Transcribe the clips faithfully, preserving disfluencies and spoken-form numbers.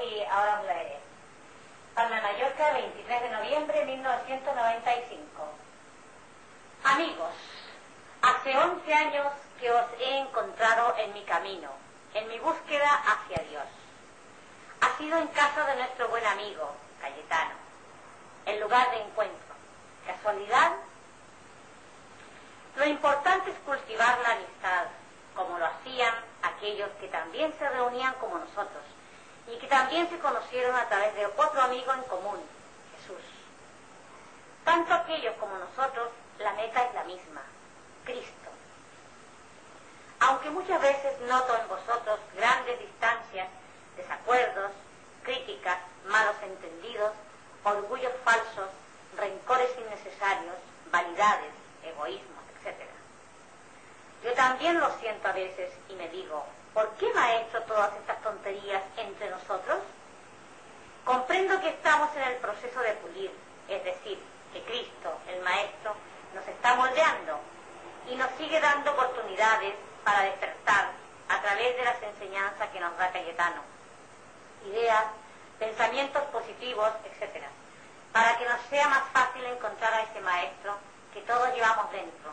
y ahora os leeré. Palma de Mallorca, veintitrés de noviembre de mil novecientos noventa y cinco. Amigos, hace once años que os he encontrado en mi camino, en mi búsqueda hacia Dios. Ha sido en casa de nuestro buen amigo, Cayetano, el lugar de encuentro. ¿Casualidad? Lo importante es cultivar la amistad, como lo hacían aquellos que también se reunían como nosotros y que también se conocieron a través de otro amigo en común, Jesús. Tanto aquellos como nosotros, la meta es la misma, Cristo. Aunque muchas veces noto en vosotros grandes distancias, desacuerdos, críticas, malos entendidos, orgullos falsos, rencores innecesarios, vanidades, egoísmos, etcétera. Yo también lo siento a veces y me digo, ¿por qué, maestro, todas estas tonterías entre nosotros? Comprendo que estamos en el proceso de pulir, es decir, que Cristo, el Maestro, nos está moldeando y nos sigue dando oportunidades para despertar a través de las enseñanzas que nos da Cayetano. Ideas, pensamientos positivos, etcétera, para que nos sea más fácil encontrar a ese Maestro que todos llevamos dentro.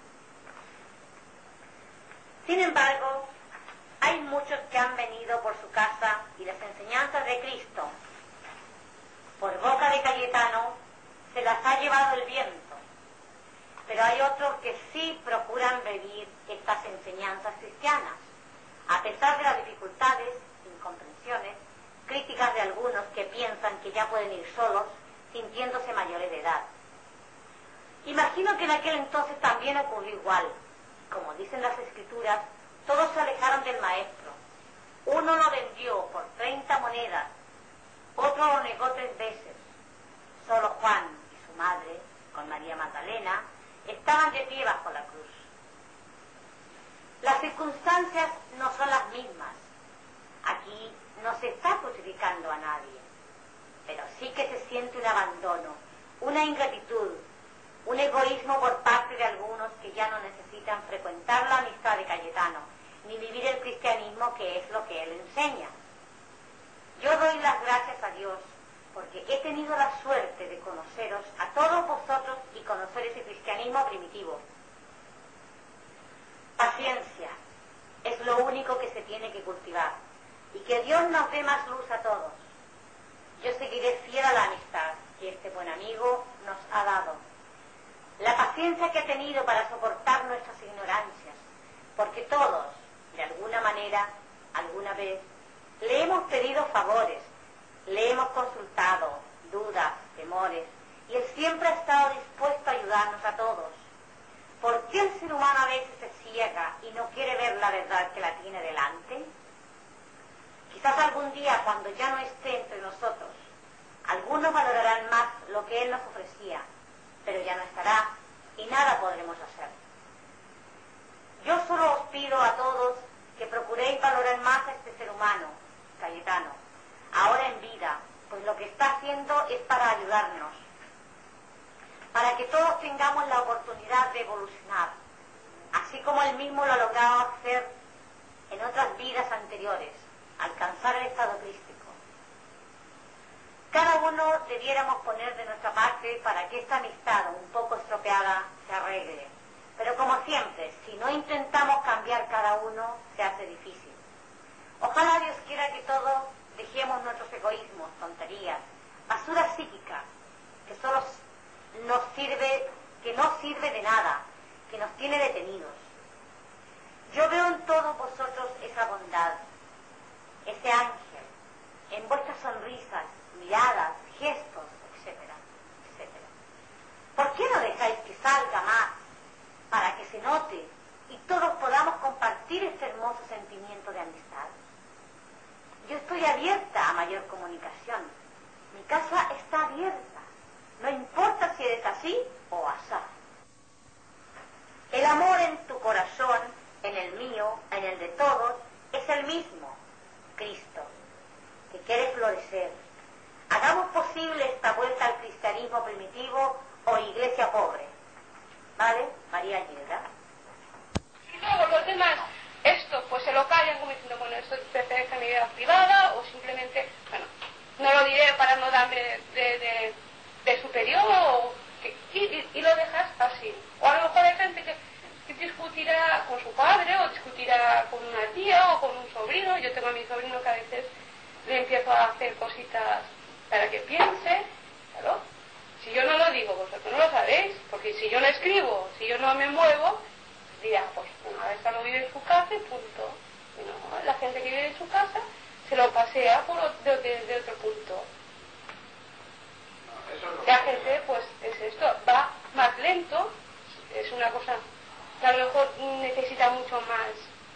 Sin embargo, hay muchos que han venido por su casa y las enseñanzas de Cristo, por boca de Cayetano, se las ha llevado el viento. Pero hay otros que sí procuran vivir estas enseñanzas cristianas, a pesar de las dificultades, incomprensiones, críticas de algunos que piensan que ya pueden ir solos, sintiéndose mayores de edad. Imagino que en aquel entonces también ocurrió igual. Como dicen las Escrituras, todos se alejaron del Maestro. Uno lo vendió por treinta monedas, otro lo negó tres veces. Solo Juan y su madre, con María Magdalena, estaban de pie bajo la cruz. Las circunstancias no son las mismas. Aquí no se está crucificando a nadie, pero sí que se siente un abandono, una ingratitud, un egoísmo por parte de algunos que ya no necesitan frecuentar la amistad de Cayetano, ni vivir el cristianismo que es lo que él enseña. Yo doy las gracias a Dios porque he tenido la suerte de conoceros a todos vosotros y conocer ese cristianismo primitivo. Paciencia es lo único que se tiene que cultivar y que Dios nos dé más luz a todos. Yo seguiré fiel a la amistad que este buen amigo nos ha dado. La paciencia que ha tenido para soportar nuestras ignorancias, porque todos, de alguna manera, alguna vez, le hemos pedido favores, le hemos consultado, dudas, temores, y él siempre ha estado dispuesto a ayudarnos a todos. ¿Por qué el ser humano a veces se ciega y no quiere ver la verdad que la tiene delante? Quizás algún día, cuando ya no esté entre nosotros, algunos valorarán más lo que él nos ofrecía, pero ya no estará y nada podremos hacer. Yo solo os pido a todos que procuréis valorar más a este ser humano, Cayetano, ahora en vida, pues lo que está haciendo es para ayudarnos, para que todos tengamos la oportunidad de evolucionar, así como él mismo lo ha logrado hacer en otras vidas anteriores, alcanzar el estado crístico. Cada uno debiéramos poner de nuestra parte para que esta amistad un poco estropeada se arregle. Pero como siempre, si no intentamos cambiar cada uno, se hace difícil. Ojalá Dios quiera que todos dejemos nuestros egoísmos, tonterías, basura psíquica, que solo nos sirve, que no sirve de nada, que nos tiene detenidos. Yo veo en todos vosotros esa bondad, ese ángel, en vuestras sonrisas, miradas, gestos, etcétera, etcétera. ¿Por qué no dejáis que salga más para que se note y todos podamos compartir este hermoso sentimiento de amistad? Yo estoy abierta a mayor comunicación. Mi casa está abierta. No importa si eres así o asá. El amor en tu corazón, en el mío, en el de todos, es el mismo, Cristo, que quiere florecer. Hagamos posible esta vuelta al cristianismo primitivo o iglesia pobre. ¿Vale? María Gilda. Y luego los demás, esto pues se lo callan como diciendo, bueno, esto pertenece a mi vida privada o simplemente, bueno, no darme de, de, de superior o, y, y, y lo dejas así. O a lo mejor hay gente que, que discutirá con su padre o discutirá con una tía o con un sobrino. Yo tengo a mi sobrino que a veces le empiezo a hacer cositas para que piense, claro. Si yo no lo digo, vosotros no lo sabéis, porque si yo no escribo, si yo no me muevo, dirá, pues una vez no vive en su casa y punto. Y no, la gente que vive en su casa se lo pasea por de, de, de otro punto. No, eso es lo La que gente, pues, es esto, va más lento, es una cosa que a lo mejor necesita mucho más.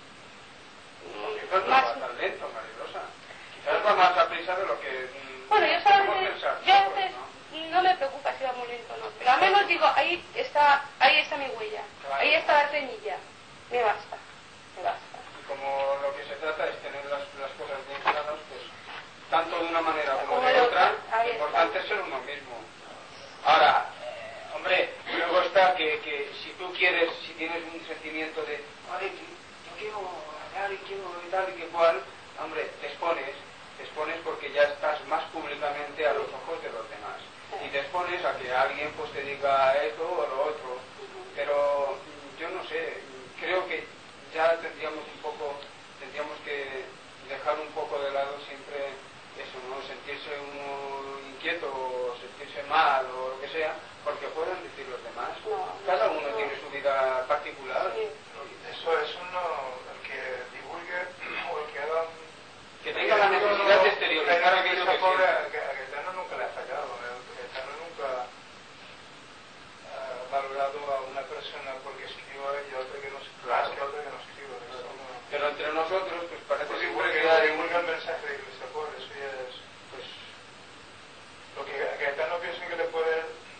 Quizás no más va tan lento, Marirosa. Quizás va más a prisa de lo que... Bueno, yo solamente, yo a veces no me preocupa si va muy lento o no, pero al menos digo, ahí está, ahí está mi huella, Claro. ahí está la semilla, me basta, me basta. Y como lo que se trata es tener las, las cosas bien claras, pues tanto de una manera como, Como de de otra, otra, ahí lo importante es ser uno mismo. Ahora, eh, hombre, luego está que, que si tú quieres, si tienes un sentimiento de, ay, yo quiero hablar y quiero y tal y que cual, hombre, te expones, te expones porque ya estás más públicamente a los ojos de los demás. Y te expones a que alguien pues te diga esto o lo otro. Pero yo no sé, creo que ya tendríamos un poco, tendríamos que dejar un poco de lado siempre eso, ¿no? Sentirse uno inquieto o sentirse mal o lo que sea, porque pueden decir los demás. No, Cada no, uno no. tiene su vida particular. Sí. Eso es uno, el que divulgue o el que haga un... Que tenga la necesidad de exteriorizar aquello que pobre, siente. a Gaetano nunca le ha fallado. Gaetano nunca ha valorado a una persona porque escriba y a otra que no escriba. Claro. Que a otra que no escriba. Eso no... Pero entre nosotros, pues parece Pues siempre divulga, que hay divulga el mensaje de Iglesia Pobre. Eso ya es... Pues, lo que a Gaetano pienso que le puede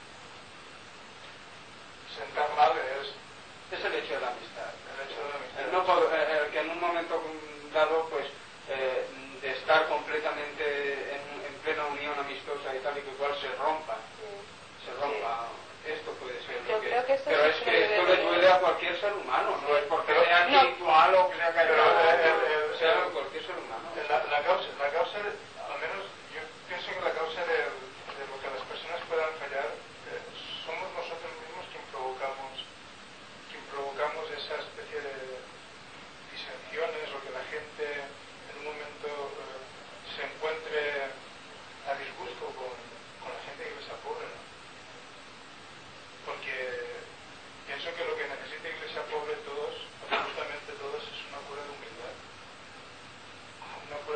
sentar mal es... es el hecho de la amistad. El hecho de la amistad. El, no, pod- el que en un momento dado, pues, eh, de estar completamente en, en plena unión amistosa y tal y que cual se rompa, Sí. se rompa. Esto puede ser. Yo lo que- creo que esto pero sí es que que le esto debe le de- duele a cualquier ser humano, no es porque Pero- sea no. espiritual o que sea Pero, callado, eh, eh, eh, sea cualquier ser humano. La, la causa, la causa, al menos yo pienso que la causa de, de lo que las personas puedan fallar eh, somos nosotros mismos quien provocamos, quien provocamos esa especie de disensiones o que la gente en un momento eh, se encuentre a disgusto con, con la gente de Iglesia Pobre, ¿no? Porque pienso que lo que necesita Iglesia Pobre todos, absolutamente todos, es una cura de humildad. Una cura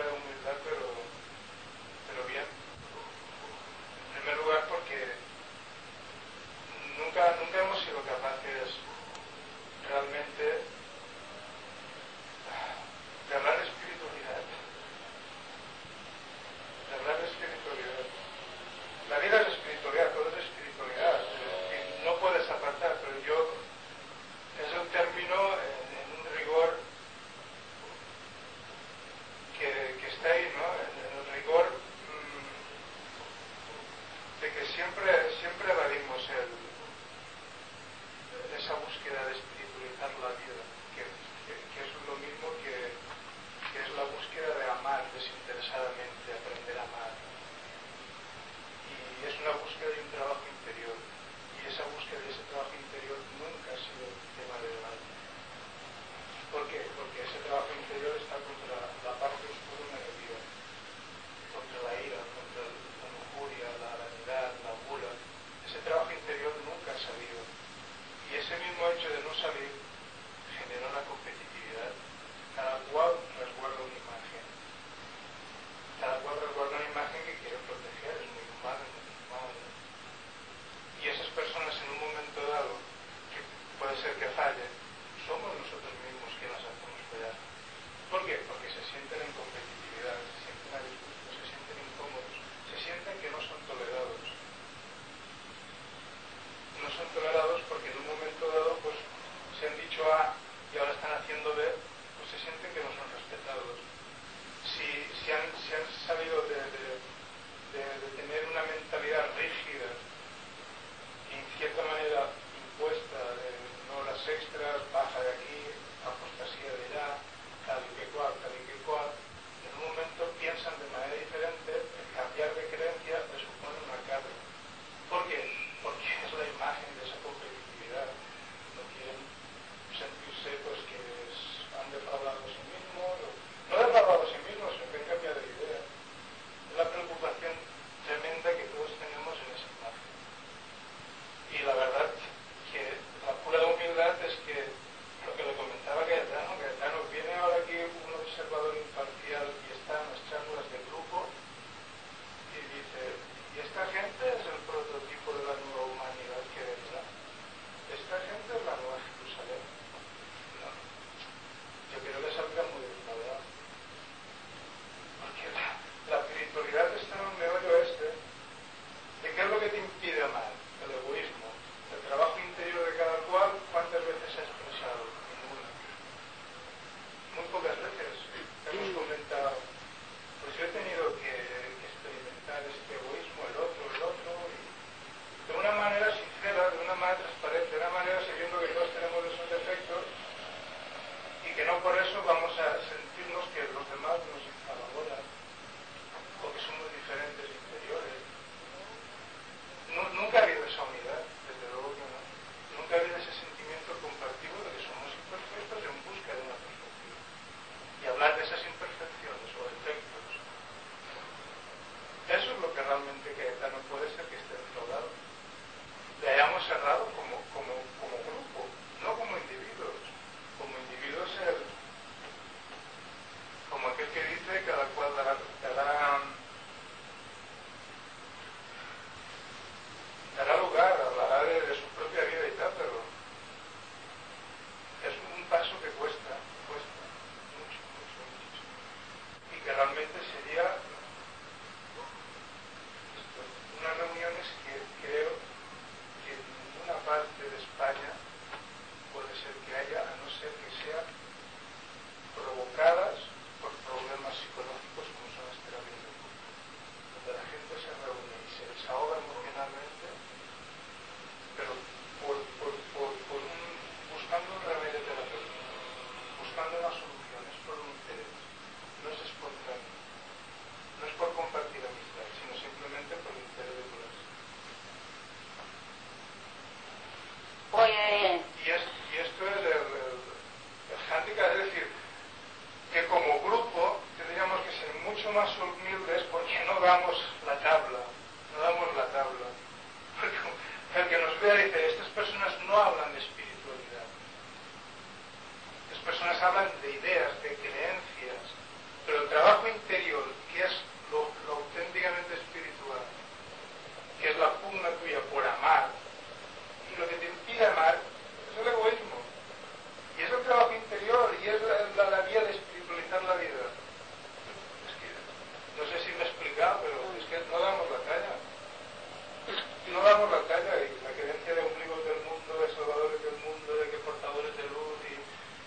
más humildes porque no damos la tabla, no damos la tabla. Porque el que nos vea dice, estas personas no hablan de espiritualidad. Estas personas hablan de ideas, de creencias, pero el trabajo interior, que es lo, lo auténticamente espiritual, que es la pugna tuya por amar, y lo que te impide amar es el egoísmo. Y es el trabajo interior, y es la, la, la vía de espiritualizar la vida. Es que, no sé si me he explicado, pero es que no damos la talla. No damos la talla, y la creencia de ombligos del mundo, de salvadores del mundo, de que portadores de luz, y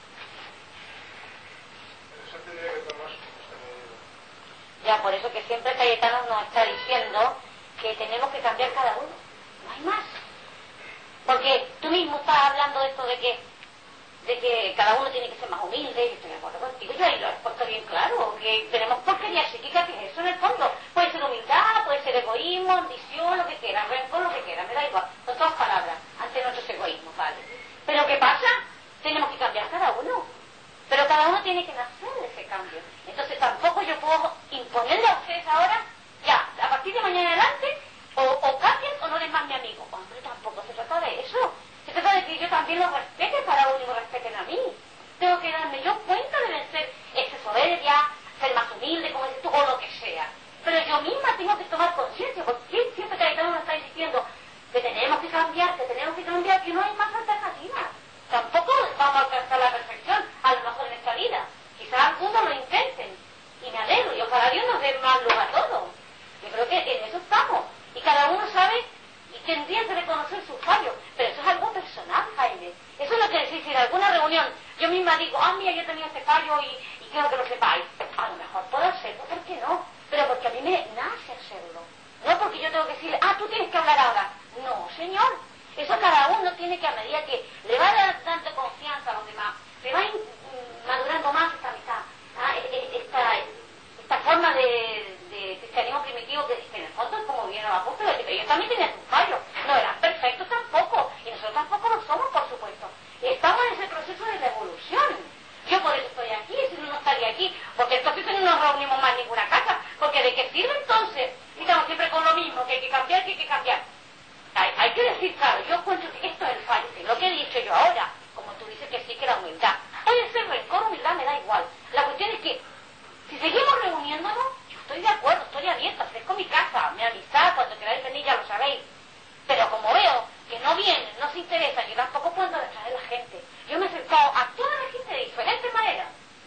eso tendría que tomarse en esta medida. Ya, por eso que siempre Cayetano nos está diciendo que tenemos que cambiar cada uno, no hay más. Porque tú mismo estás hablando de esto de que de que cada uno tiene que ser más humilde, y estoy de acuerdo contigo, yo ahí lo he puesto bien claro, que tenemos porquería psíquica, que es eso en el fondo. Puede ser humildad, puede ser egoísmo, ambición, lo que quieran, rencor, lo que quieran, me da igual, son todas palabras ante nuestros egoísmos, ¿vale? Pero ¿qué pasa? Tenemos que cambiar cada uno, pero cada uno tiene que nacer de ese cambio. Entonces tampoco yo puedo imponerle a ustedes ahora, ya, a partir de mañana adelante, o, o cambian o no eres más mi amigo. Hombre, tampoco se trata de eso. Se trata de que yo también los respete para uno y me respeten a mí. Tengo que darme yo cuenta de vencer esa soberbia, ser más humilde, como dices tú, o lo que sea. Pero yo misma tengo que tomar conciencia, porque siempre Cayetano nos está diciendo que tenemos que cambiar, que tenemos que cambiar, que no hay más alternativas. Tampoco vamos a alcanzar la perfección, a lo mejor en esta vida. Quizás algunos lo intenten, y me alegro, y ojalá Dios nos dé más luz a todos. Yo creo que en eso estamos, y cada uno sabe y tendría que reconocer sus fallos, pero eso es algo personal, Jaime. Eso no quiere decir si en alguna reunión yo misma digo, ah, mira, yo he tenido este fallo y, y quiero que lo sepáis. A lo mejor puedo hacerlo, ¿por qué no? Pero porque a mí me nace hacerlo. No porque yo tengo que decirle, ah, tú tienes que hablar ahora. No, señor. Eso cada uno tiene que, a medida que le va dando confianza a los demás, le va in, madurando más esta amistad, ah, esta, esta forma de, de cristianismo primitivo que, que en el fondo es como bien los apóstoles, pero ellos también tenían sus fallos, no eran perfectos tampoco, y nosotros tampoco lo somos, por supuesto. Estamos en ese proceso de revolución. Yo por eso estoy aquí, si no, no estaría aquí, porque entonces no nos reunimos más en ninguna casa, porque ¿de qué sirve entonces? Y estamos siempre con lo mismo, que hay que cambiar, que hay que cambiar. Hay, hay que decir, claro, yo cuento que esto es el fallo, que lo que he dicho yo ahora, como tú dices que sí, que la humildad. Puede ser rencor, humildad, me da igual. La cuestión es que, si seguimos reuniéndonos, yo estoy de acuerdo, estoy abierta, ofrezco mi casa, mi amistad, cuando queráis venir ya lo sabéis. Pero como veo que no vienen, no se interesan, yo tampoco puedo detraer a la gente. Yo me he acercado a toda la gente de diferentes maneras.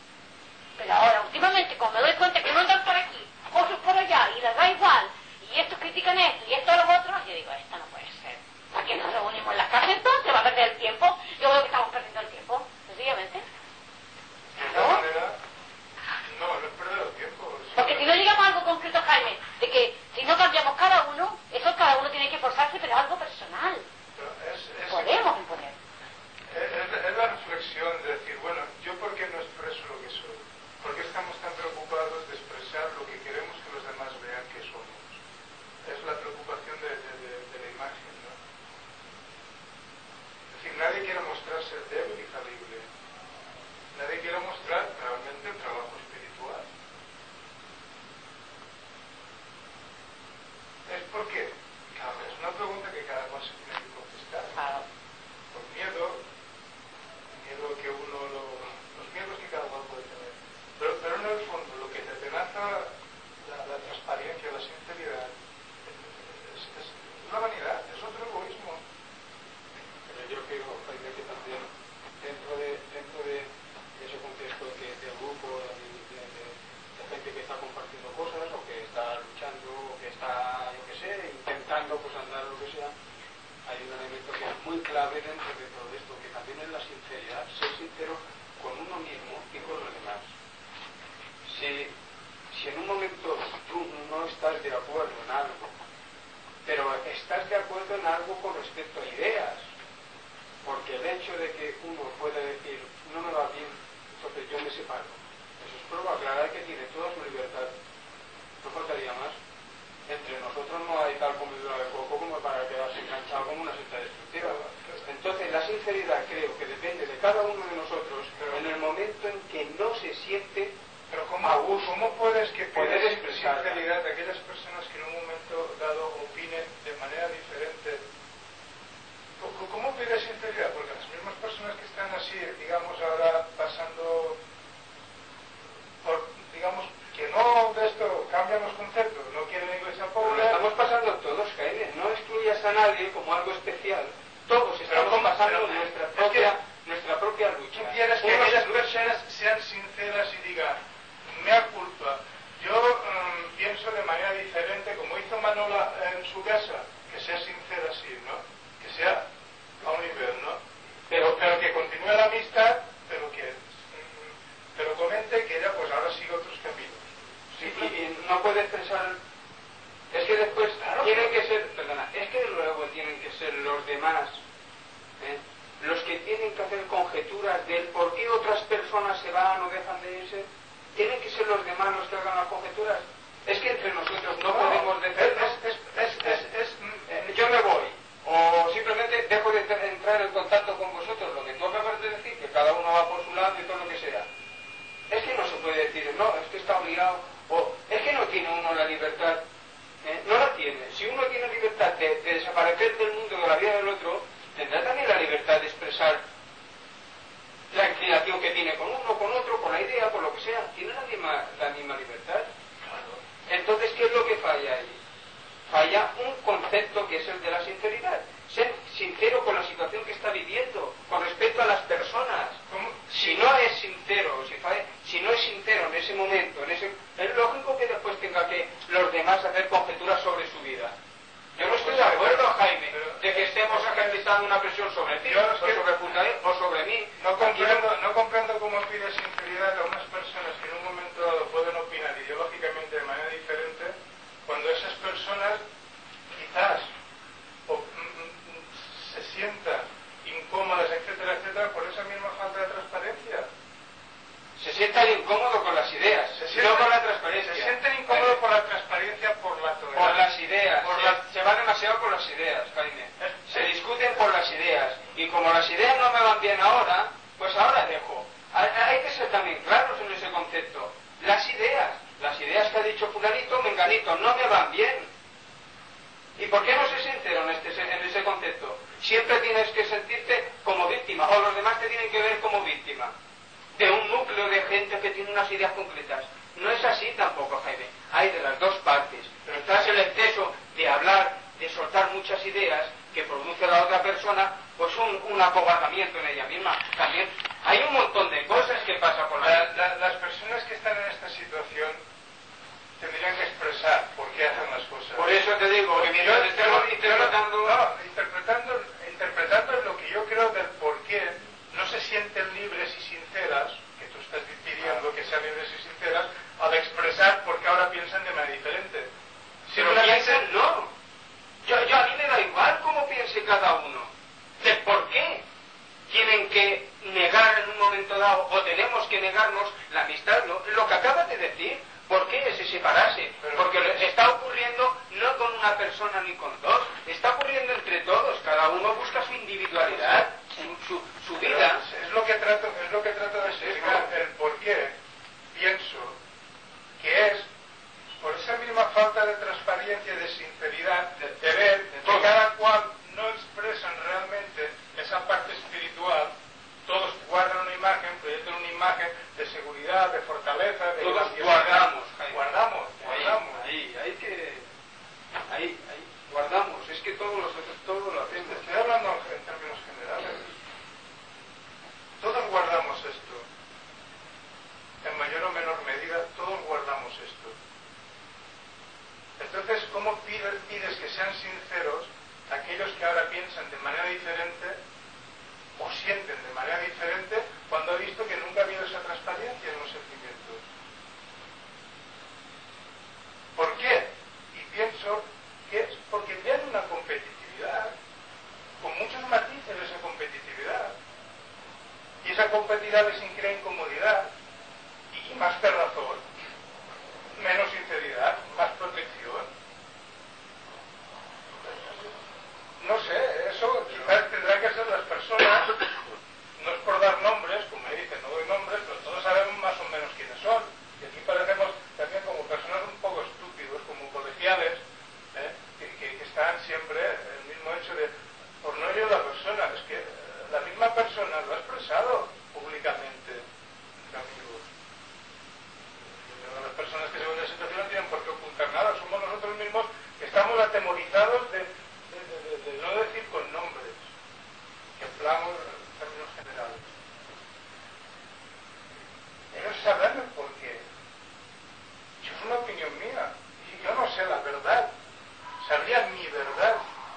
Pero ahora, últimamente, como me doy cuenta que no andan por aquí, otros por allá, y les da igual, y estos critican esto, y esto a los otros, yo digo, esto no puede ser. ¿Por qué nos reunimos en la casa entonces? ¿Va a perder el tiempo? Yo veo que estamos perdiendo el tiempo, sencillamente. De esta manera, no, no es perder el tiempo. Porque si no llegamos a algo concreto, Jaime, de que si no cambiamos cada uno, eso cada uno tiene que esforzarse, pero es algo personal. Es, es, Podemos imponer. Es, es la reflexión de decir, bueno, ¿yo por qué no expreso lo que soy? ¿Por qué estamos tan preocupados de expresar lo que queremos que los demás vean que somos? Es la preocupación de, de, de, de la imagen, ¿no? Es decir, nadie quiere mostrarse débil y falible. Nadie quiere mostrar realmente el trabajo espiritual. ¿Es por qué? Claro, es una pregunta que cada cual se tiene que contestar. Claro. Por miedo, miedo que uno lo, los miedos que cada cual puede tener. Pero, pero en el fondo, lo que te atenaza la, la transparencia, la sinceridad, es, es la vanidad, es otro egoísmo. Pero yo creo, Jaime, que también dentro de, dentro de ese contexto que, del grupo, de, de, de, de gente que está compartiendo cosas, o que está luchando, o que está, yo qué sé, intentando pues andar lo que sea, hay un elemento que es muy clave dentro de todo esto, que también es la sinceridad, ser sincero con uno mismo y con los demás. Si, si en un momento tú no estás de acuerdo en algo, pero estás de acuerdo en algo con respecto a ideas, porque el hecho de que uno pueda decir, no me va bien, entonces yo me separo, eso es prueba clara que tiene toda su libertad, no faltaría más. Entre nosotros no hay tal comedura de coco como para quedarse enganchado como una secta destructiva. Entonces la sinceridad creo que depende de cada uno de nosotros, pero en el momento en que no se siente Pero ¿cómo, a gusto, ¿cómo puedes que poder pides, aquellas personas que en un momento dado opinen de manera diferente. ¿Cómo pide sinceridad? Porque las mismas personas que están así, digamos, ahora pasando por, digamos, que no de esto cambian los conceptos, no quieren la iglesia pobre. Lo estamos pasando todos, Jaime, no excluyas a nadie como algo especial. Todos estamos ¿cómo? pasando Pero, nuestra es propia, que nuestra propia lucha. tú quieres que Unos aquellas luchan- personas sean sinceras y digan, mea culpa, yo um, pienso de manera diferente, como hizo Manola en su casa, que sea sincera así, ¿no? Que sea a un nivel, ¿no? Pero, pero que continúe la amistad, pero que mm, pero comente que ella pues ahora sigue otros caminos. Sí, y, y no puede expresar. Es que después Claro, tienen pero- que ser, perdona, es que luego tienen que ser los demás, ¿eh? los que tienen que hacer conjeturas del por qué otras personas se van o dejan de irse. Tienen que ser los demás los que hagan las conjeturas. Es que entre nosotros no, No, podemos decir, es- es- es- es- es- eh, yo me voy, o simplemente dejo de te- entrar en contacto con vosotros, lo que tú acabas de decir, que cada uno va por su lado y todo lo que sea. Es que no se puede decir, no, es que está obligado, o es que no tiene uno la libertad, ¿eh? No la tiene. Si uno tiene libertad de, de desaparecer del mundo, de la vida del otro, tendrá también la libertad de expresar la inclinación que tiene con uno, con otro, con la idea, con lo que sea. Tiene la misma, la misma libertad. Entonces, ¿qué es lo que falla ahí? Falla un concepto que es el de la sinceridad. Ser sincero con la situación que está viviendo, con respecto a las personas. ¿Cómo? Si no es sincero, si, fa- si no es sincero en ese momento, en ese, es lógico que después tenga que los demás hacer conjeturas sobre su vida. Yo no estoy de acuerdo, Jaime, de que estemos ejercitando una presión sobre ti, Yo es o que- sobre Fundae, o sobre mí. No Aquí comprendo, no comprendo cómo pide sinceridad a unas personas que en un momento dado pueden opinar ideológicamente de manera diferente, cuando esas personas quizás o, mm, mm, se sientan incómodas, etcétera, etcétera, por esa misma falta de transparencia. se sientan incómodos con las ideas, Se no sienten, con la transparencia. se sienten incómodos por la transparencia, por la Por tolerancia. las ideas, Por se, la- se va demasiado por las ideas, Jaime. Se discuten por las ideas. Y como las ideas no me van bien ahora, pues ahora dejo. Hay, hay que ser también claros en ese concepto. Las ideas, las ideas que ha dicho fulanito, menganito, no me van bien. ¿Y por qué no ser sincero en, este, en ese concepto? Siempre tienes que sentirte como víctima, o los demás te tienen que ver como víctima de un núcleo de gente que tiene unas ideas concretas. No es así tampoco, Jaime. Hay de las dos partes. Pero tras el exceso de hablar, de soltar muchas ideas que produce la otra persona, pues un, un acobardamiento en ella misma. También hay un montón de cosas que pasa por la La- mente. la- las personas que están en esta situación tendrían que expresar por qué hacen las cosas. Por eso te digo, que mientras Yo- estemos yo- interpretando... no, interpretando, interpretando lo que yo creo del por qué no se sienten libres y sinceras, que tú estás pidiendo que sean libres y sinceras, al expresar por qué ahora piensan de manera diferente. Pero piensan, no. Yo, yo a mí me da igual cómo piense cada uno. De por qué tienen que negar en un momento dado, o tenemos que negarnos la amistad, lo, lo que acabas de decir. ¿Por qué se separase? Pero- Porque lo- está ocurriendo no con una persona ni con dos, está ocurriendo entre todos. Cada uno busca su individualidad, su, su, su Pero vida. es lo que trato, es lo que trato de explicar, el por qué pienso que es por esa misma falta de transparencia, de sinceridad, de, de ver que cada cual no expresan realmente esa parte espiritual. Todos guardan una imagen, proyectan una imagen de seguridad, de fortaleza, de Todos grandiosidad. guardamos, Jaime. guardamos, Ahí, guardamos. ahí, hay que... Ahí, ahí, guardamos. Es que todos los todos lo hacemos. Estoy hablando en términos generales. Todos guardamos esto. En mayor o menor medida, todos guardamos esto. Entonces, ¿cómo pides, pides que sean sinceros aquellos que ahora piensan de manera diferente o sienten de manera diferente cuando ha visto que nunca ha habido esa transparencia en los sentimientos? ¿Por qué? Y pienso que es porque vean una competitividad, con muchos matices esa competitividad. Y esa competitividad les crea incomodidad y más cerrazón, menos sinceridad, más protección. No sé, eso quizás tendrá que ser las personas, no es por dar nombres, como me dicen, no doy nombres, pero todos sabemos más o menos quiénes son. opinión mía. Y yo no sé la verdad. Sabría mi verdad.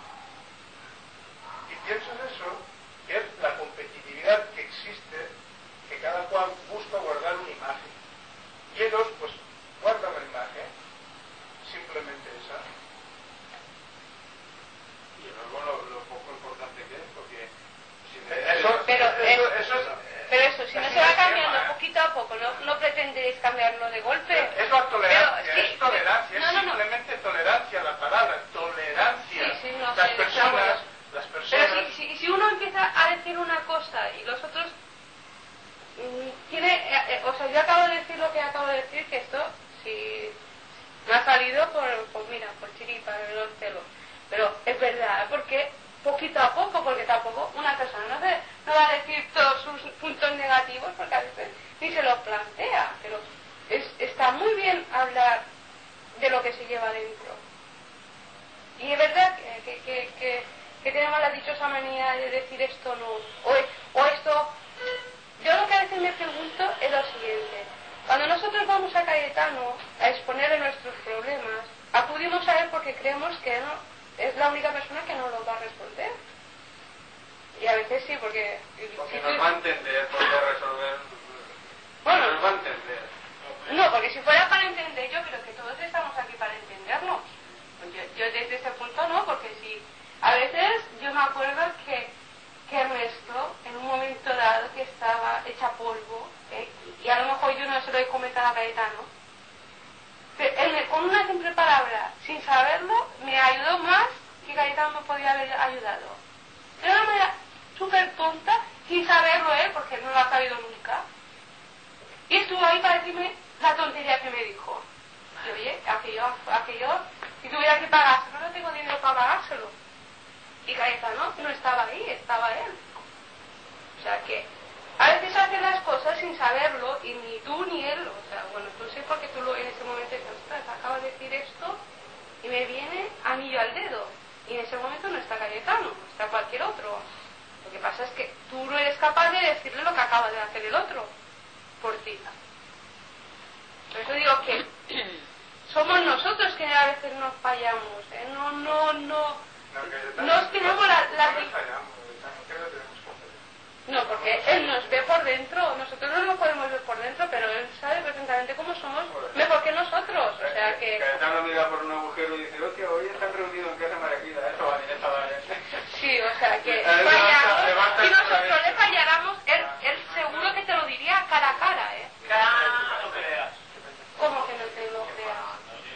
Y pienso en eso, que es la competitividad que existe, que cada cual busca guardar una imagen. Y ellos, pues, guardan la imagen, simplemente esa. Y luego lo, lo poco importante que es, porque... Si Eso, Pero, eso, eh, eso es... Pero eso, si no se va cambiando poquito a poco, no, no pretendéis cambiarlo de golpe. Es la tolerancia, Pero, sí, es tolerancia, no, es no, no. simplemente tolerancia, la palabra, tolerancia. Sí, sí, no las sé, personas, estamos- las personas... Pero si, si, si uno empieza a decir una cosa y los otros... mm, tiene, eh, eh, o sea, yo acabo de decir lo que acabo de decir, que esto, si me ha salido por, por mira, por chiripa, los celos. Pero es verdad, porque poquito a poco, porque tampoco una persona no, se, no va a decir todos sus puntos negativos, porque a veces ni se los plantea, pero es, está muy bien hablar de lo que se lleva dentro. Y es verdad que, que, que, que, que tenemos la dichosa manía de decir esto no, o, o esto... Yo lo que a veces me pregunto es lo siguiente. Cuando nosotros vamos a Cayetano a exponerle nuestros problemas, acudimos a él porque creemos que no, es la única persona que nos lo va a responder. Y a veces sí, porque... Porque si nos tú- va a entender, porque resolver... Bueno, nos va a entender. no, porque si fuera para entender, yo creo que todos estamos aquí para entendernos. Pues Yo, yo desde ese punto no, porque si a veces yo me acuerdo que, que Ernesto, en un momento dado que estaba hecha polvo, eh, y a lo mejor yo no se lo he comentado a Cayetano, pero él me- con una simple palabra, sin saberlo, me ayudó más que Cayetano me podía haber ayudado. De una manera súper tonta, sin saberlo él, porque no lo ha sabido nunca. Y estuvo ahí para decirme la tontería que me dijo. Y oye, aquello, aquello, si tuviera que pagárselo, no tengo dinero para pagárselo. Y Cayetano no estaba ahí, estaba él. O sea que a veces hacen las cosas sin saberlo y ni tú ni él. O sea, bueno, tú sé porque tú lo, en ese momento dices, ostras, acabas de decir esto y me viene anillo al dedo. Y en ese momento no está Cayetano, está cualquier otro. Lo que pasa es que tú no eres capaz de decirle lo que acaba de hacer el otro por ti. Por eso digo que somos nosotros que a veces nos fallamos, ¿eh? No, no, no. No, que No tenemos la- la- No nos fallamos, ¿qué lo tenemos que hacer? No, porque él nos ve por dentro, nosotros no nos podemos ver por dentro, pero él sabe perfectamente cómo somos, mejor que nosotros. O sea que... Cayetano mira por un agujero y dice, hostia, hoy están reunidos en casa Maraquida, eso va bien, eso va bien. Sí, o sea que A ver, levanta- fallamos, levanta si la nosotros cabeza. le falláramos, él, él seguro que te lo diría cara a cara, ¿eh? No creas. ¿Cómo que no te lo creas?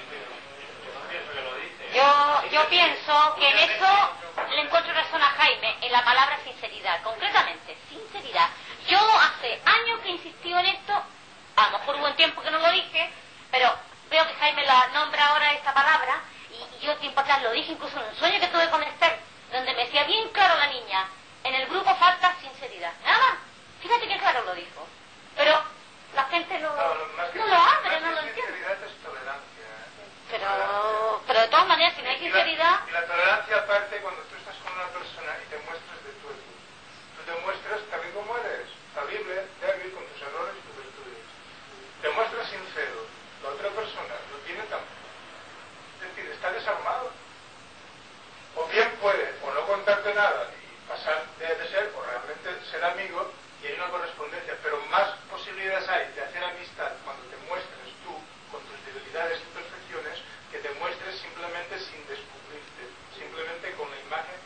Yo, yo pienso que en eso le encuentro razón a Jaime, en la palabra sinceridad, concretamente, sinceridad. Yo hace años que insistí en esto, a lo mejor hubo un tiempo que no lo dije, pero veo que Jaime la nombra ahora esta palabra, y, y yo tiempo atrás lo dije incluso en un sueño que tuve con Esther, donde me decía bien claro la niña, en el grupo falta sinceridad. Nada más, fíjate que claro lo dijo, pero la gente no, No, lo- más que no sin- lo abre, más no que lo entiende. sinceridad es tolerancia. ¿eh? Pero, pero de todas maneras, si no hay Y la- sinceridad... Y la tolerancia parte cuando tú estás con una persona y te muestras de tú a tú. Tú te muestras tal y como eres, falible, débil, con tus errores y tus virtudes. Te muestras sincero. La otra persona lo tiene tan... Es decir, está desarmado. O bien puede o no contarte nada y pasar de, de ser, o realmente ser amigo, y hay una correspondencia, pero más posibilidades hay de hacer amistad cuando te muestres tú con tus debilidades y imperfecciones, que te muestres simplemente sin descubrirte, simplemente con la imagen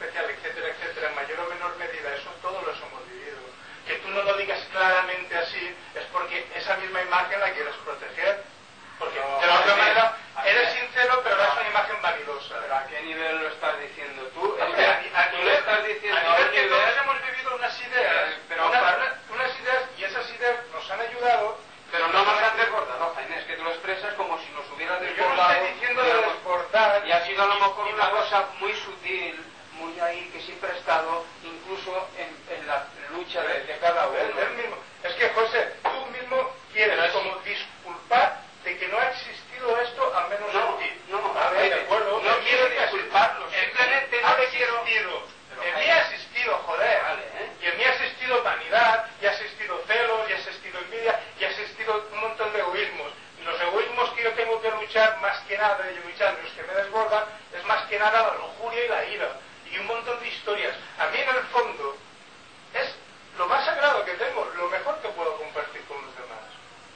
especial, etcétera, etcétera, en mayor o menor medida, eso todos los hemos vivido. Que tú no lo digas claramente así es porque esa misma imagen la quieres proteger. Porque no, de la otra manera a eres ver, sincero, pero no, das una imagen vanidosa. ¿Pero a qué nivel lo estás diciendo tú? Es Hombre, que a, ni- a tú nivel, le estás diciendo a nivel un que nivel- todos hemos vivido unas ideas, Pero una- para- una- unas ideas, y esas ideas nos han ayudado. Pero no nos han desbordado, Jaime, es que tú lo expresas como si nos hubieras Yo no desbordado. estoy diciendo de digamos, desbordar. Y ha sido a lo mejor ni una nada. cosa muy sutil, muy ahí, que siempre ha estado incluso en, en la lucha de, de cada uno. Él- él mismo. Es que, José, tú mismo quieres Pero como disculpar de que no ha existido esto, al menos No, en ti. no, a ver, Jaime, de acuerdo. no Él quiero dice que disculparlo, él- simplemente ha no le quiero- existido. Pero, En mí Jaime. ha existido, joder. Vale, ¿eh? Y en mí ha existido vanidad, y ha existido celos, y ha existido envidia, y ha existido un montón de egoísmos. Y los egoísmos que yo tengo que luchar, más que nada, y luchar los que me desbordan, es más que nada la lujuria y la ira. Y un montón de historias. A mí, en el fondo, es lo más sagrado que tengo, lo mejor que puedo compartir con los demás.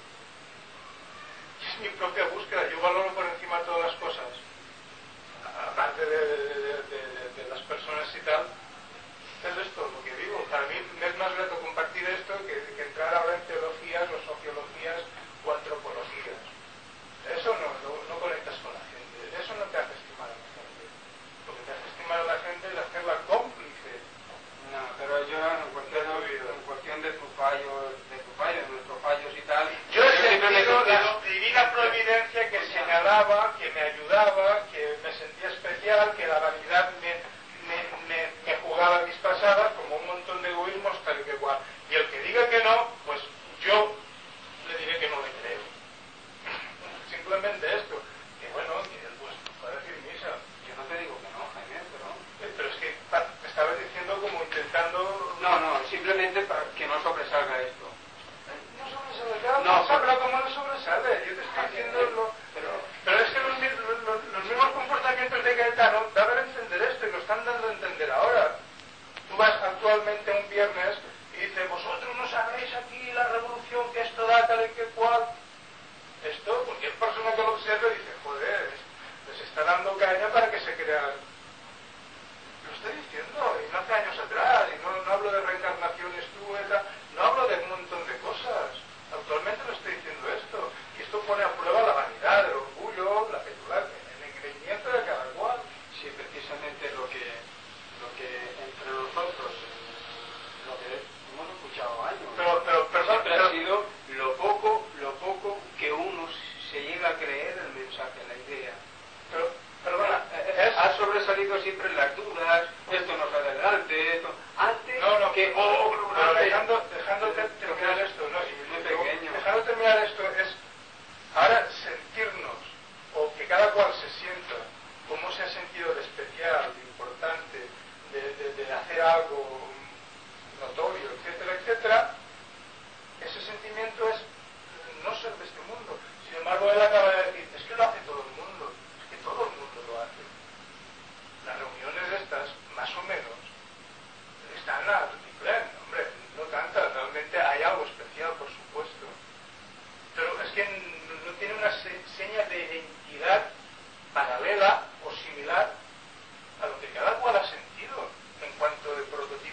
Y es mi propia búsqueda, yo valoro por encima todas las cosas. Aparte de, de, de, de, de las personas y tal, es esto lo que vivo. Para mí me es más grato compartir esto que, que entrar ahora en teologías o sociologías o antropologías. Eso no, no, no conectas con la gente, eso no te hace estimar a la gente. Lo que te hace estimar a la gente es hacerla cómplice. No, pero yo en cuestión, en cuestión de tu fallo, de tu fallo, de nuestros fallos y tal, Yo he siempre me sentido la sentido- divina providencia que señalaba, que me ayudaba, que me sentía especial, que la vanidad me, me, me, me jugaba mis pasadas, como un montón de egoísmos, tal y que cual. Y el que diga que no, pues yo le diré que no le creo. Simplemente esto, que bueno, que pues va a decir misa. Yo no te digo que no, Jaime, pero... Eh, Pero es que pa- te estaba diciendo como intentando... No, no, simplemente para que no sobresalga esto. No sobresale, cada No, cosa, pero- pero como no sobresale, yo te estoy diciendo lo... Pero, Pero es que los, mi- los- los- los mismos comportamientos de Gaetano daban a entender esto y lo están dando a entender ahora. Tú vas actualmente un viernes y dices, vosotros no sabéis aquí la revolución que esto da, tal y que cual. Esto, cualquier persona que lo observe dice, joder, les está dando caña para que se crean. Lo estoy diciendo, y no hace años atrás, y no, no hablo de reencarnaciones tú, eta, no hablo de un montón de cosas. Actualmente no estoy diciendo esto. Y esto pone a prueba la vanidad, el orgullo, la petulancia, el engreimiento de cada cual. sí, precisamente lo que, lo que entre nosotros, lo que hemos escuchado años, Pero, pero, perdón, siempre pero, ha sido lo poco, lo poco que uno se llega a creer el mensaje, la idea. pero, perdona, Eh, es... Ha sobresalido siempre en las dudas, esto no sale adelante, esto... Antes No, no, que... pero, oh, pero antes- dejando, dejándote terminar esto, ¿no? Y Muy luego, pequeño. dejando terminar esto es ahora sentirnos, o que cada cual se sienta cómo se ha sentido de especial, de importante, de, de, de hacer algo notorio, etcétera, etcétera. Ese sentimiento es no ser de este mundo. Sin embargo, él acaba de decir, es que lo hace todo el mundo, es que todo el mundo lo hace. Las reuniones estas, más o menos, están a tutiplén, hombre, no tantas, realmente hay algo especial, por supuesto. Pero es que no, no tiene una se- seña de identidad paralela o similar a lo que cada cual ha sentido en cuanto de prototipo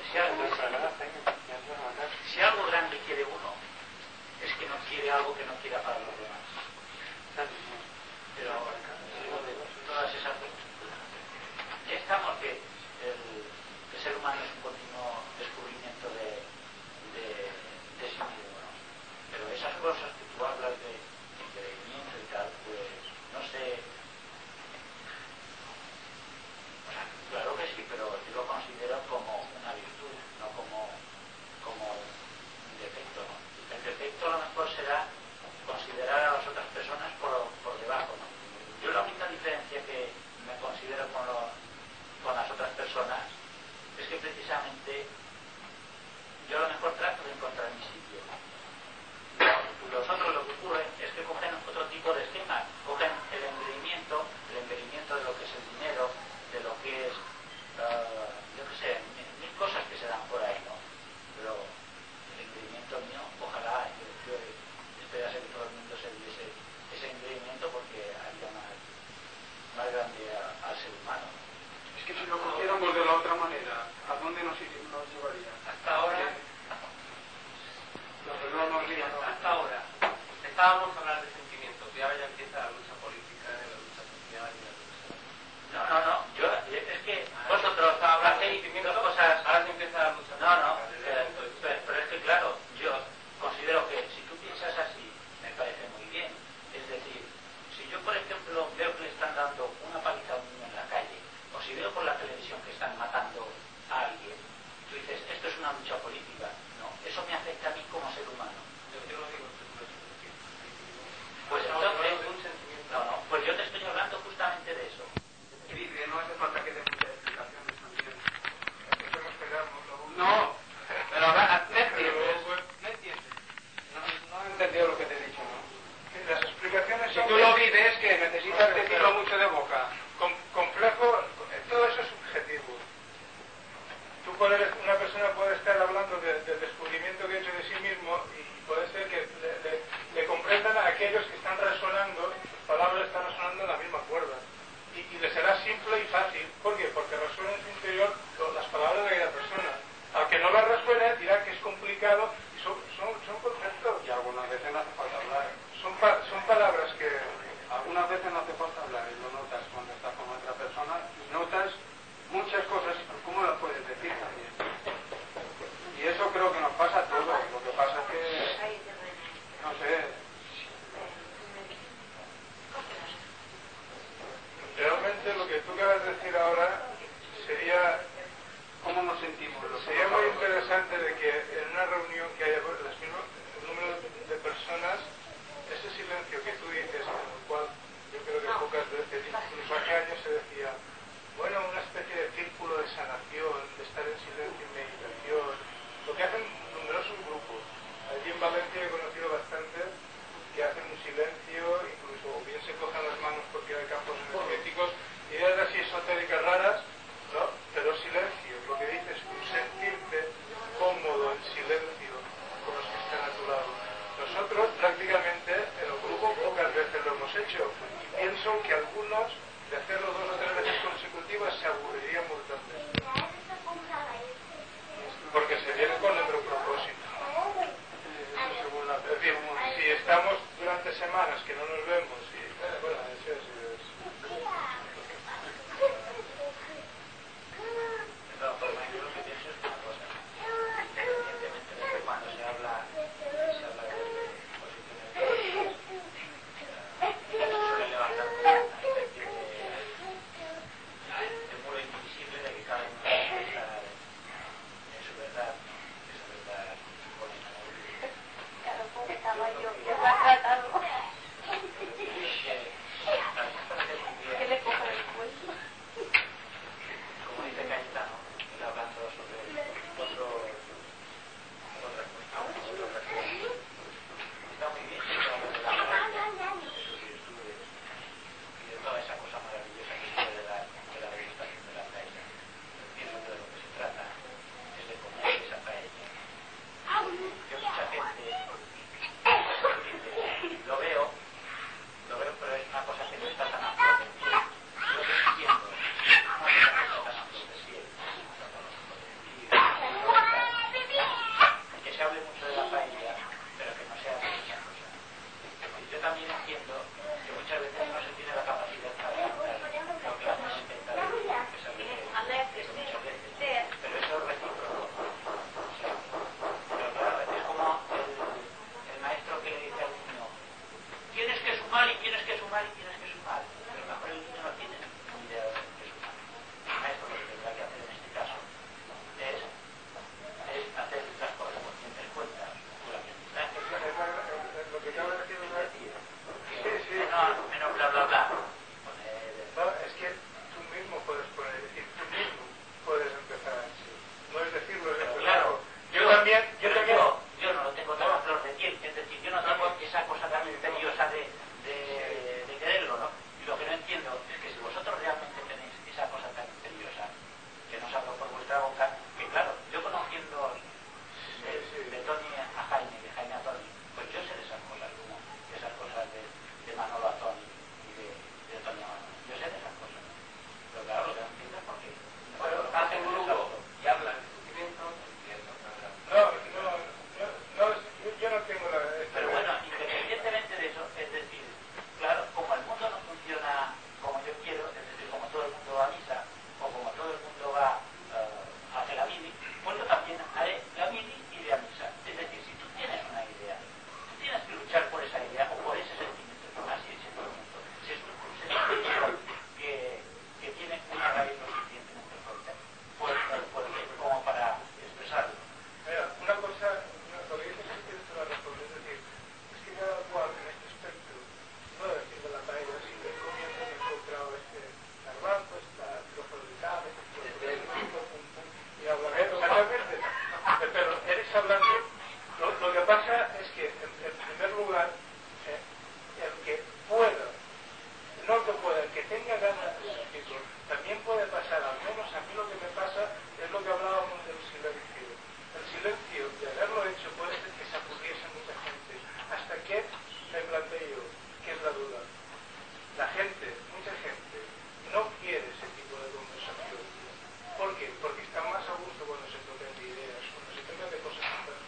Si algo, si algo grande quiere uno, es que no quiere algo que no quiera para los demás. Pero todas esas cosas. Ya estamos que el, el ser humano es un continuo descubrimiento de, de, de sí mismo, ¿no? Pero esas cosas que tú hablas de engreimiento y tal, pues no sé. O sea, claro que sí, pero yo lo considero como una virtud, no como, como un defecto, ¿no? El defecto a lo mejor será considerar a las otras personas por, por debajo, ¿no? Yo la única diferencia que me considero con, lo, con las otras personas es que precisamente yo a lo mejor trato de encontrar mi sitio. Los otros lo que ocurre es que cogen otro tipo de esquema, cogen el engreimiento, el engreimiento de lo que es el dinero, de lo que es, uh, yo qué sé, mil, mil cosas que se dan por ahí, ¿no? Pero el engreimiento mío, ojalá, yo, yo esperase que todo el mundo se diese ese engreimiento porque haría más, más grande a, al ser humano. Es que si lo cogiéramos de la otra manera, ¿a dónde nos, nos llevaría? Hasta ahora, no, no, no, no, hasta ahora, estábamos hablando de sentimientos y ahora ya empieza la lucha política, la lucha social y la lucha... No, no, no, yo, es que vosotros habláis de cosas, ahora se empieza la lucha política. No, no, pero, pero es que claro, yo considero que si tú piensas así, me parece muy bien. Es decir, si yo por ejemplo veo que le están dando una paliza a un niño en la calle, o si veo por la televisión que están matando a alguien, tú dices, esto es una lucha política. No, eso me afecta a mí como ser humano. Yo, yo lo digo, pues entonces, no, no, pues yo te estoy hablando justamente de eso. No hace falta que dé muchas explicaciones también. Empecemos a pegarnos lo último. No, pero ahora, ¿me entiendes? ¿Me entiendes? No, no he entendido lo que te he dicho, ¿no? Las explicaciones Si son... tú lo vives, que necesitas decirlo mucho de boca. Com complejo, todo eso es subjetivo. es hablando. Lo, lo que pasa es que, en, en primer lugar, eh, el que pueda, no el que pueda, el que tenga ganas de decirlo, también puede pasar, al menos a mí lo que me pasa es lo que hablábamos del silencio. El silencio de haberlo hecho puede ser que sacudiese a mucha gente, hasta que me planteo, ¿qué es la duda? La gente, mucha gente, no quiere ese tipo de conversación. ¿Por qué? Porque está más a gusto cuando se tocan de ideas, cuando se tocan de cosas importantes.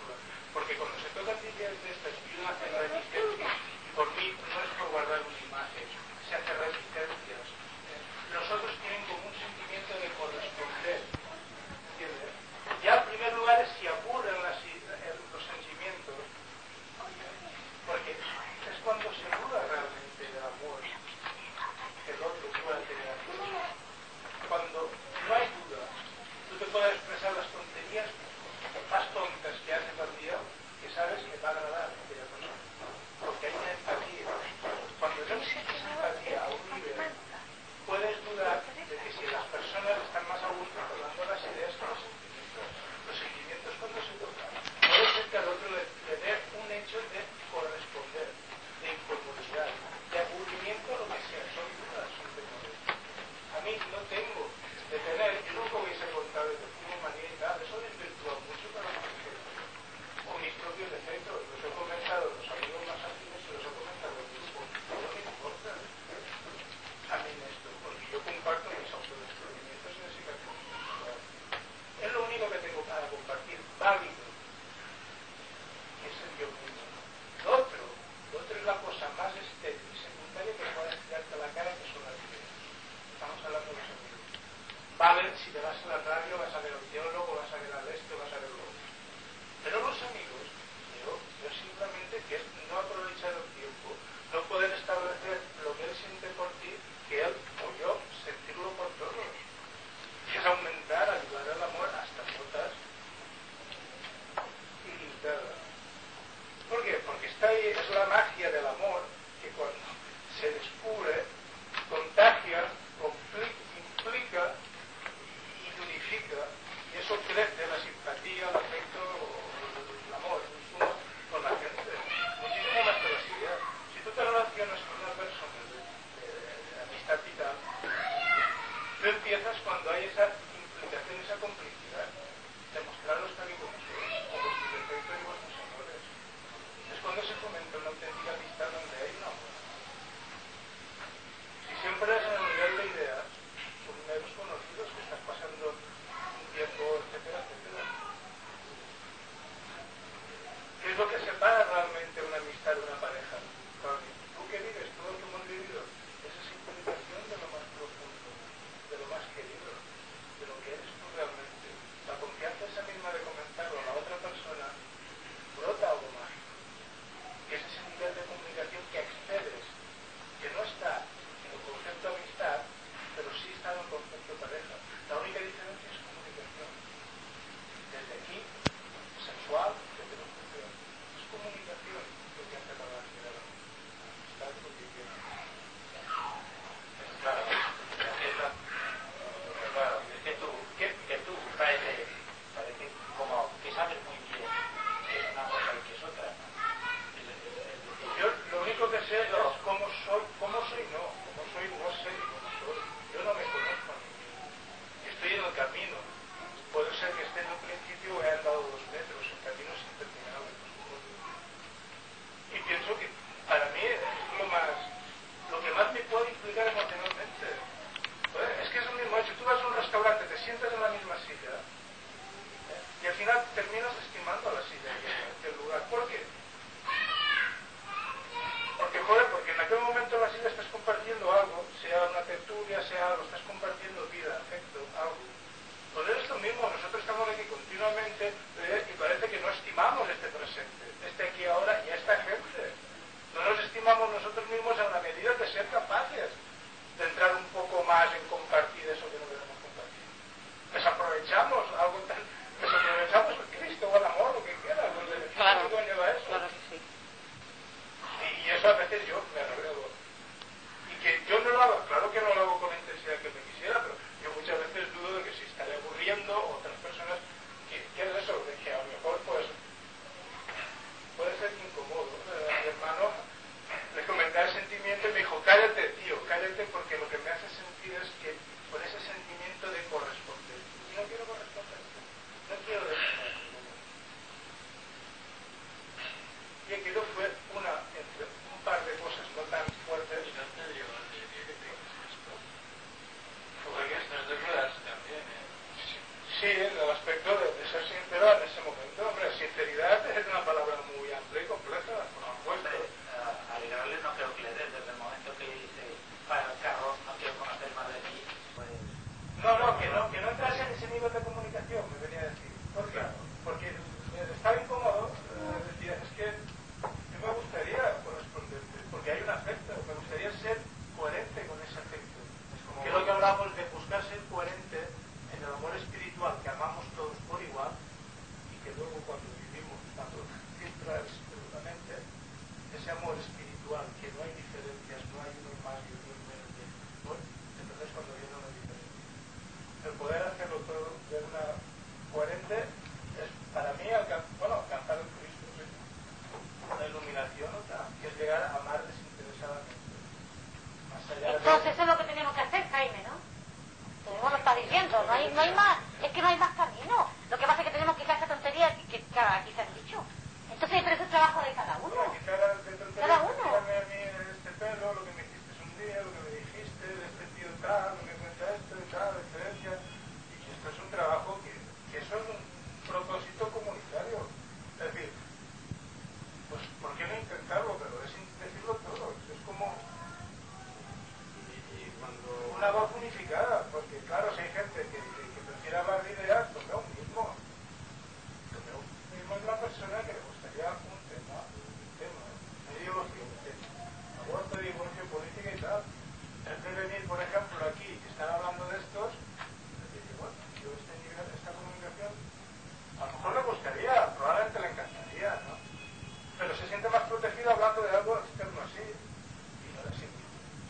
Sí, en el aspecto de, de ser sincero en ese momento. Hombre, sinceridad es una palabra muy amplia y compleja, por supuesto. A Aguirre no creo que le des desde el momento que dice, para el carro, no quiero conocer más de ti, pues... No, no, que no, que no entras en ese nivel de comunicación, me venía a decir. ¿Por qué? Porque estaba incómodo, eh, decía, es que yo me gustaría corresponderte, porque hay un afecto, me gustaría ser coherente con ese afecto. Es como que es lo que hablamos de buscar ser coherente en el amor espiritual que amamos todos por igual y que luego cuando vivimos, cuando filtra absolutamente ese amor espiritual, que no hay diferencias, no hay uno más y otro menos, bueno, entonces cuando viene una diferencia. El poder hacerlo todo de una coherente es para mí alcanzar, bueno, alcanzar el Cristo, ¿sí? La iluminación, otra, que es llegar a amar desinteresadamente. Más allá de... Entonces eso es lo que tenemos que hacer, Jaime, ¿no? Tenemos lo está diciendo, no hay, no hay más, es que no hay más camino. Lo que pasa es que tenemos quizás esa tontería que, que aquí se han dicho. Entonces, pero eso es trabajo de cada uno. No, quizá era de tontería, cada uno. Dígame a mí este pelo, lo que me hiciste un día, lo que me dijiste, este tío tal, lo que cuenta esto y tal, diferencia. Y esto es un trabajo que, que eso es un propósito comunitario. Es decir, pues, ¿por qué no intentarlo? Pero es decirlo todo. Es como... Y, y cuando una voz unificada, porque claro, si hay gente que, que, que prefiere hablar de ideas, pues no, mismo. Pero mismo es la persona que le gustaría un tema, un tema, una ideología, un tema. Aborto, divorcio, política y tal. En vez de venir, por ejemplo, aquí y estar hablando de estos, decir, bueno, yo este nivel, esta comunicación, a lo mejor le gustaría, probablemente le encantaría, ¿no? Pero se siente más protegido hablando de algo externo así, y no de sí mismo.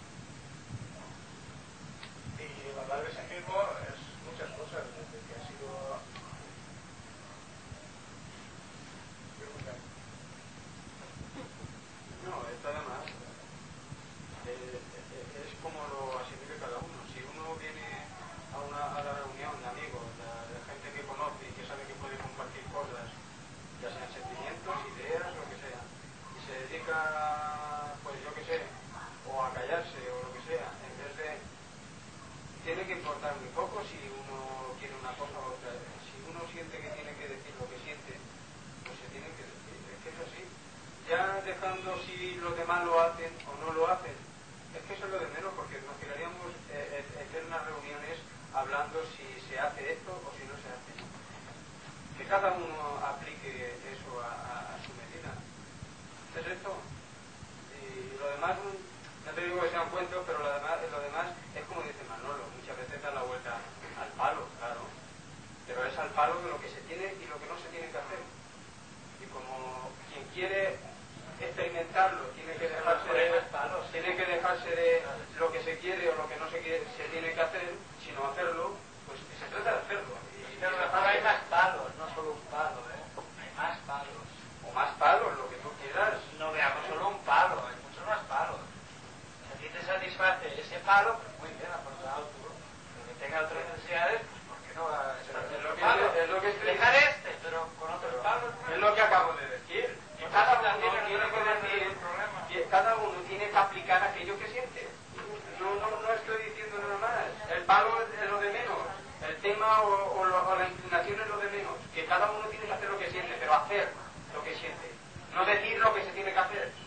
Y el hablar de sí mismo es muchas cosas, desde que ha sido... No, esto además eh, es como lo asimile cada uno. Si uno viene a, una, a la reunión de amigos, de, de gente que conoce y que sabe que puede compartir cosas, ya sean sentimientos, ideas, lo que sea, y se dedica, pues yo que sé, o a callarse o lo que sea, en vez de... Tiene que importar muy poco si uno quiere una cosa o otra. Si uno siente que tiene que decir lo que siente, pues se tiene que decir. Es que es así. Ya dejando si los demás lo hacen o no lo hacen, es que eso es lo de menos, porque nos tiraríamos eh, eternas reuniones hablando si se hace esto o si no se hace. Que cada uno aplique eso a, a, a su medida. ¿Es esto? Y lo demás, no te digo que sean cuentos, pero lo demás, lo demás es como dice Manolo, muchas veces da la vuelta al palo, claro. Pero es al palo de lo que se tiene y lo que no se tiene que hacer. Y como quien quiere experimentarlo tiene que dejarse de, tiene que dejarse de lo que se quiere o lo que no se, quiere, se tiene que hacer, sino hacerlo, pues se trata de hacerlo. Y, pero mejor hay más palos, no solo un palo, ¿eh? Hay más palos. O más palos, lo que tú quieras. No veamos solo un palo, hay muchos más palos. Si a ti te satisface ese palo, pues muy bien, aportado tú. Pero que tenga otras necesidades, pues ¿por qué no va a estar Es lo que, palo? es lo que estoy dejar este, pero con otros pero, palos. es lo que acabo de decir. Que cada uno tiene que decir, que cada uno tiene que aplicar aquello que siente. No, no, no estoy diciendo nada más. El palo es lo de menos. El tema o, o, lo, o la inclinación es lo de menos. Que cada uno tiene que hacer lo que siente, pero hacer lo que siente. No decir lo que se tiene que hacer.